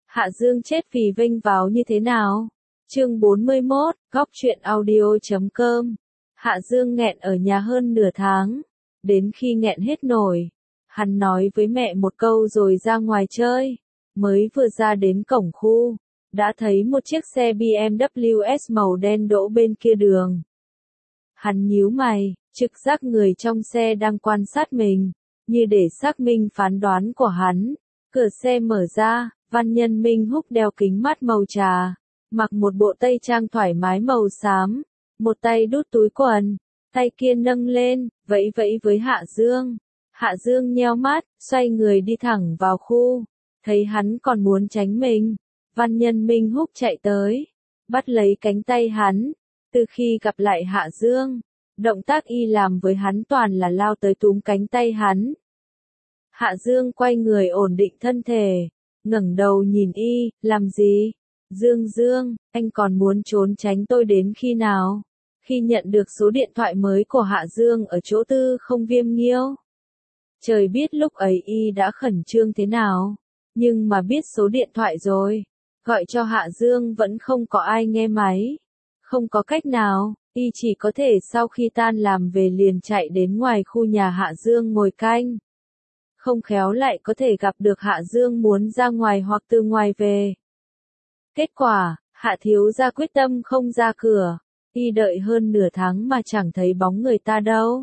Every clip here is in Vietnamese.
Hạ Dương chết vì vênh váo như thế nào? Chương 41, góc truyện audio.com. Hạ Dương nghẹn ở nhà hơn nửa tháng. Đến khi nghẹn hết nổi, hắn nói với mẹ một câu rồi ra ngoài chơi. Mới vừa ra đến cổng khu, đã thấy một chiếc xe BMW S màu đen đỗ bên kia đường. Hắn nhíu mày, trực giác người trong xe đang quan sát mình, như để xác minh phán đoán của hắn. Cửa xe mở ra, Văn Nhân Minh Húc đeo kính mắt màu trà, mặc một bộ tây trang thoải mái màu xám, một tay đút túi quần, tay kia nâng lên, vẫy vẫy với Hạ Dương. Hạ Dương nheo mắt, xoay người đi thẳng vào khu, thấy hắn còn muốn tránh mình. Văn Nhân Minh Húc chạy tới, bắt lấy cánh tay hắn. Từ khi gặp lại Hạ Dương, động tác y làm với hắn toàn là lao tới túm cánh tay hắn. Hạ Dương quay người ổn định thân thể, ngẩng đầu nhìn y, làm gì? Dương, anh còn muốn trốn tránh tôi đến khi nào? Khi nhận được số điện thoại mới của Hạ Dương ở chỗ Tư Không Viêm Nghiêu. Trời biết lúc ấy y đã khẩn trương thế nào, nhưng mà biết số điện thoại rồi, gọi cho Hạ Dương vẫn không có ai nghe máy. Không có cách nào, y chỉ có thể sau khi tan làm về liền chạy đến ngoài khu nhà Hạ Dương ngồi canh. Không khéo lại có thể gặp được Hạ Dương muốn ra ngoài hoặc từ ngoài về. Kết quả, Hạ thiếu gia quyết tâm không ra cửa, y đợi hơn nửa tháng mà chẳng thấy bóng người ta đâu.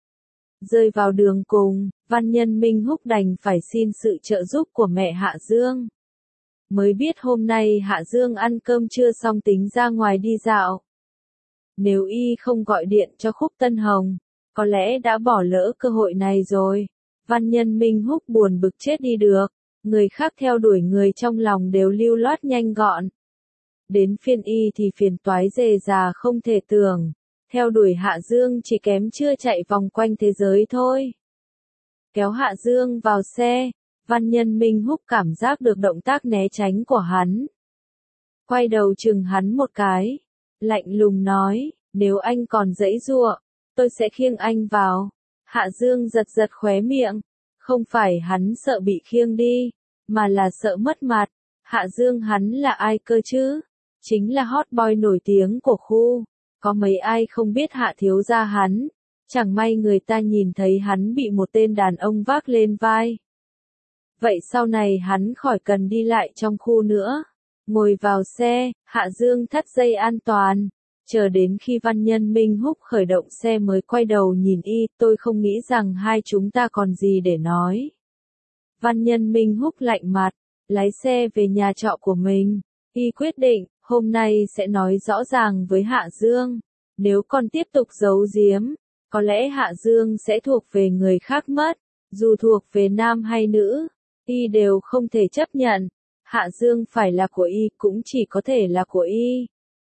Rơi vào đường cùng, Văn Nhân Minh Húc đành phải xin sự trợ giúp của mẹ Hạ Dương. Mới biết hôm nay Hạ Dương ăn cơm trưa xong tính ra ngoài đi dạo. Nếu y không gọi điện cho Khúc Tân Hồng, có lẽ đã bỏ lỡ cơ hội này rồi. Văn Nhân Minh Húc buồn bực chết đi được, người khác theo đuổi người trong lòng đều lưu loát nhanh gọn. Đến phiên y thì phiền toái rề rà không thể tưởng, theo đuổi Hạ Dương chỉ kém chưa chạy vòng quanh thế giới thôi. Kéo Hạ Dương vào xe, Văn Nhân Minh Húc cảm giác được động tác né tránh của hắn. Quay đầu chừng hắn một cái, lạnh lùng nói, nếu anh còn giãy giụa, tôi sẽ khiêng anh vào. Hạ Dương giật giật khóe miệng, không phải hắn sợ bị khiêng đi, mà là sợ mất mặt. Hạ Dương hắn là ai cơ chứ? Chính là hot boy nổi tiếng của khu, có mấy ai không biết Hạ thiếu gia hắn, chẳng may người ta nhìn thấy hắn bị một tên đàn ông vác lên vai. Vậy sau này hắn khỏi cần đi lại trong khu nữa. Ngồi vào xe, Hạ Dương thắt dây an toàn. Chờ đến khi Văn Nhân Minh Húc khởi động xe mới quay đầu nhìn y, tôi không nghĩ rằng hai chúng ta còn gì để nói. Văn Nhân Minh Húc lạnh mặt, lái xe về nhà trọ của mình. Y quyết định, hôm nay sẽ nói rõ ràng với Hạ Dương. Nếu còn tiếp tục giấu giếm, có lẽ Hạ Dương sẽ thuộc về người khác mất. Dù thuộc về nam hay nữ, y đều không thể chấp nhận. Hạ Dương phải là của y cũng chỉ có thể là của y.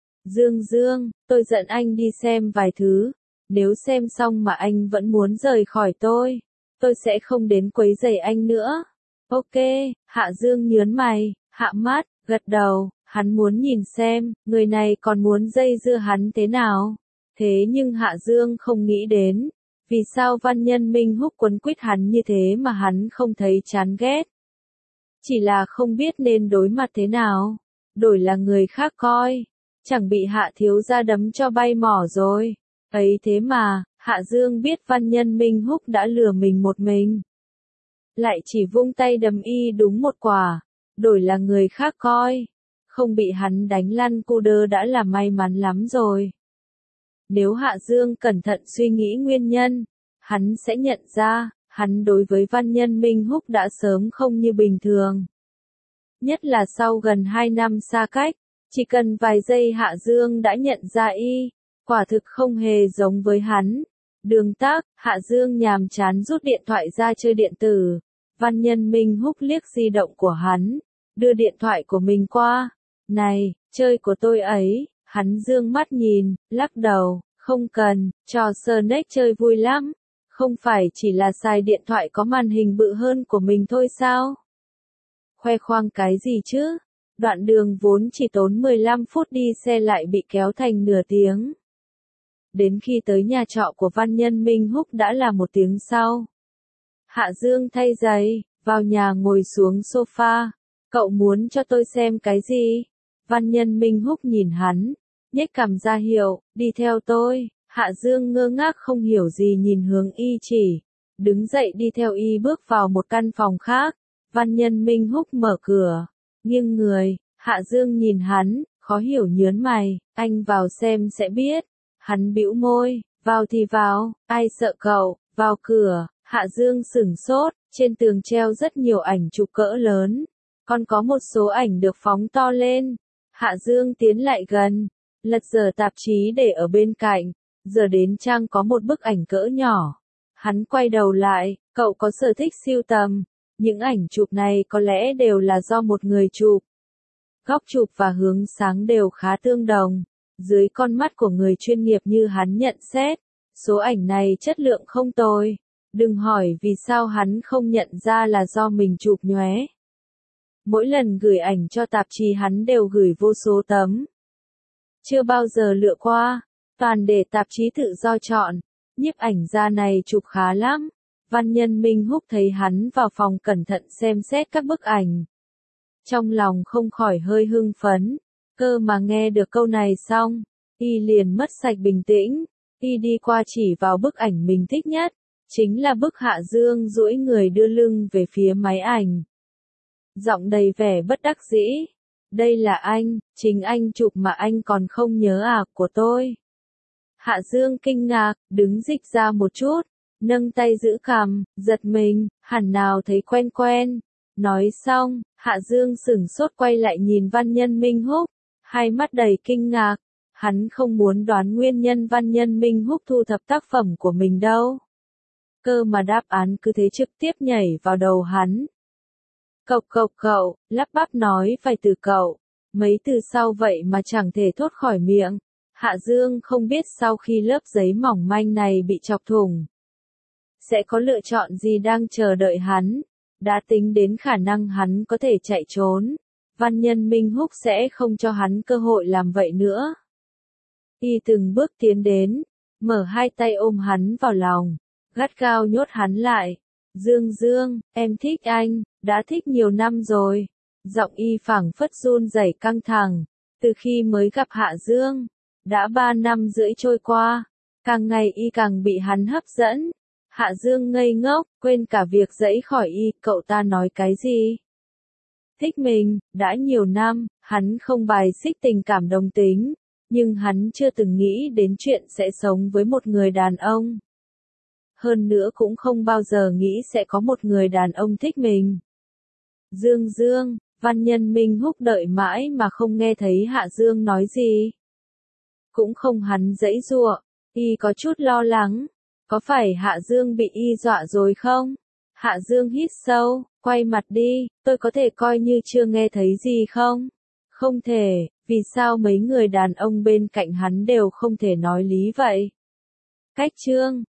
Dương, tôi dẫn anh đi xem vài thứ. Nếu xem xong mà anh vẫn muốn rời khỏi tôi sẽ không đến quấy rầy anh nữa. Ok, Hạ Dương nhớn mày, hạ mắt, gật đầu, hắn muốn nhìn xem, người này còn muốn dây dưa hắn thế nào. Thế nhưng Hạ Dương không nghĩ đến, vì sao Văn Nhân Minh Húc quấn quýt hắn như thế mà hắn không thấy chán ghét. Chỉ là không biết nên đối mặt thế nào, đổi là người khác coi, chẳng bị Hạ thiếu gia đấm cho bay mỏ rồi. Ấy thế mà, Hạ Dương biết Văn Nhân Minh Húc đã lừa mình một mình. Lại chỉ vung tay đấm y đúng một quả, đổi là người khác coi, không bị hắn đánh lăn cu đơ đã là may mắn lắm rồi. Nếu Hạ Dương cẩn thận suy nghĩ nguyên nhân, hắn sẽ nhận ra, hắn đối với Văn Nhân Minh Húc đã sớm không như bình thường. Nhất là sau gần 2 năm xa cách, chỉ cần vài giây Hạ Dương đã nhận ra y, quả thực không hề giống với hắn. Đường Tác, Hạ Dương nhàm chán rút điện thoại ra chơi điện tử. Văn Nhân Minh Húc liếc di động của hắn, đưa điện thoại của mình qua. Này, chơi của tôi ấy. Hắn dương mắt nhìn, lắc đầu, không cần, trò Snake chơi vui lắm. Không phải chỉ là xài điện thoại có màn hình bự hơn của mình thôi sao? Khoe khoang cái gì chứ? Đoạn đường vốn chỉ tốn 15 phút đi xe lại bị kéo thành nửa tiếng. Đến khi tới nhà trọ của Văn Nhân Minh Húc đã là 1 tiếng sau. Hạ Dương thay giày, vào nhà ngồi xuống sofa, Cậu muốn cho tôi xem cái gì? Văn Nhân Minh Húc nhìn hắn, nhếch cằm ra hiệu, đi theo tôi. Hạ Dương ngơ ngác không hiểu gì nhìn hướng y chỉ, đứng dậy đi theo y bước vào một căn phòng khác. Văn Nhân Minh Húc mở cửa, nghiêng người, Hạ Dương nhìn hắn, khó hiểu nhớn mày, anh vào xem sẽ biết. Hắn bĩu môi, vào thì vào, ai sợ cậu, vào cửa. Hạ Dương sửng sốt, trên tường treo rất nhiều ảnh chụp cỡ lớn, còn có một số ảnh được phóng to lên. Hạ Dương tiến lại gần, lật dở tạp chí để ở bên cạnh, giờ đến trang có một bức ảnh cỡ nhỏ. Hắn quay đầu lại, cậu có sở thích sưu tầm, những ảnh chụp này có lẽ đều là do một người chụp. Góc chụp và hướng sáng đều khá tương đồng, dưới con mắt của người chuyên nghiệp như hắn nhận xét, số ảnh này chất lượng không tồi. Đừng hỏi vì sao hắn không nhận ra là do mình chụp nhóe. Mỗi lần gửi ảnh cho tạp chí hắn đều gửi vô số tấm. Chưa bao giờ lựa qua, toàn để tạp chí tự do chọn. Nhiếp ảnh gia này chụp khá lắm. Văn Nhân Minh Húc thấy hắn vào phòng cẩn thận xem xét các bức ảnh. Trong lòng không khỏi hơi hưng phấn, cơ mà nghe được câu này xong, y liền mất sạch bình tĩnh, y đi qua chỉ vào bức ảnh mình thích nhất, chính là bức Hạ Dương duỗi người đưa lưng về phía máy ảnh. Giọng đầy vẻ bất đắc dĩ, đây là anh, chính anh chụp mà anh còn không nhớ à, của tôi. Hạ Dương kinh ngạc, đứng dịch ra một chút, nâng tay giữ cằm, giật mình, hẳn nào thấy quen quen. Nói xong, Hạ Dương sửng sốt quay lại nhìn Văn Nhân Minh Húc, hai mắt đầy kinh ngạc, hắn không muốn đoán nguyên nhân Văn Nhân Minh Húc thu thập tác phẩm của mình đâu. Cơ mà đáp án cứ thế trực tiếp nhảy vào đầu hắn. Cậu, lắp bắp nói vài từ cậu, mấy từ sau vậy mà chẳng thể thốt khỏi miệng. Hạ Dương không biết sau khi lớp giấy mỏng manh này bị chọc thủng, sẽ có lựa chọn gì đang chờ đợi hắn. Đã tính đến khả năng hắn có thể chạy trốn, Văn Nhân Minh Húc sẽ không cho hắn cơ hội làm vậy nữa. Y từng bước tiến đến, mở hai tay ôm hắn vào lòng, gắt gao nhốt hắn lại. Dương, em thích anh, đã thích nhiều năm rồi. Giọng y phảng phất run rẩy căng thẳng, từ khi mới gặp Hạ Dương, đã 3 năm rưỡi trôi qua, càng ngày y càng bị hắn hấp dẫn. Hạ Dương ngây ngốc, quên cả việc giãy khỏi y, cậu ta nói cái gì? Thích mình, đã nhiều năm, hắn không bài xích tình cảm đồng tính, nhưng hắn chưa từng nghĩ đến chuyện sẽ sống với một người đàn ông. Hơn nữa cũng không bao giờ nghĩ sẽ có một người đàn ông thích mình. Dương, Văn Nhân Minh Húc đợi mãi mà không nghe thấy Hạ Dương nói gì. Cũng không hắn giãy giụa, y có chút lo lắng. Có phải Hạ Dương bị y dọa rồi không? Hạ Dương hít sâu, quay mặt đi, tôi có thể coi như chưa nghe thấy gì không? Không thể, vì sao mấy người đàn ông bên cạnh hắn đều không thể nói lý vậy? Cách chương